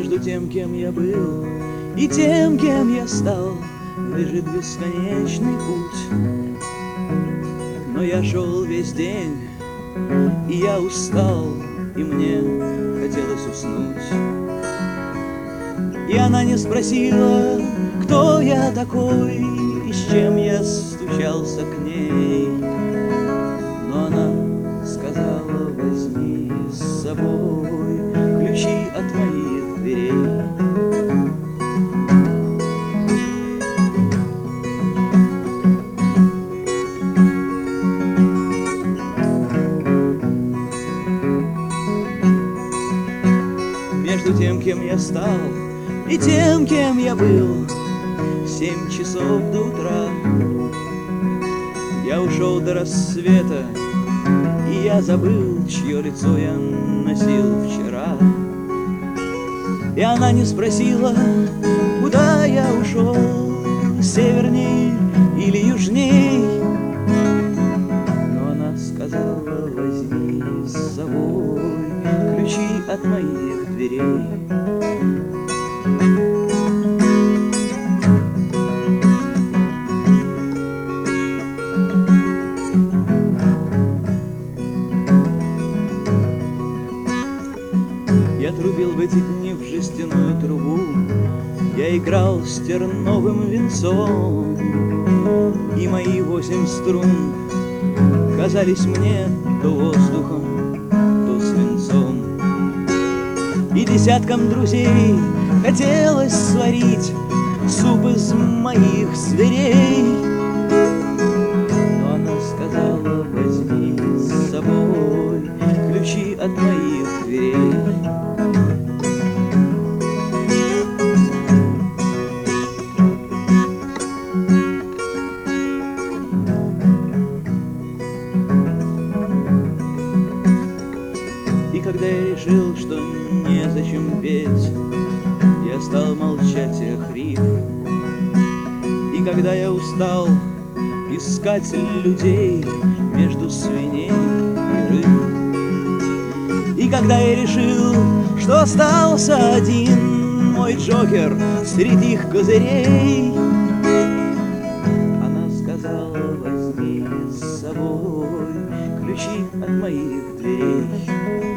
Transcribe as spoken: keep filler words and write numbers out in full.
Между тем, кем я был, и тем, кем я стал, лежит бесконечный путь. Но я шел весь день, и я устал, и мне хотелось уснуть. И она не спросила, кто я такой и с чем я стучался к ней. Но она сказала: возьми с собой ключи от моих дверей. Между тем, кем я стал, и тем, кем я был, семь часов до утра. Я ушел до рассвета, и я забыл, чье лицо я носил вчера. И она не спросила, куда я ушел, северней или южней. Но она сказала: возьми с собой ключи от моих дверей. Я трубил в эти дни в жестяную трубу, я играл с терновым венцом, и мои восемь струн казались мне то воздухом, то свинцом. И десяткам друзей хотелось сварить суп из моих зверей. Но она сказала: возьми с собой ключи от моих дверей. И когда я решил, что незачем петь, я стал молчать и охрип. И когда я устал искать людей между свиней и рыб, и когда я решил, что остался один мой Джокер среди их козырей, она сказала: возьми с собой ключи от моих дверей.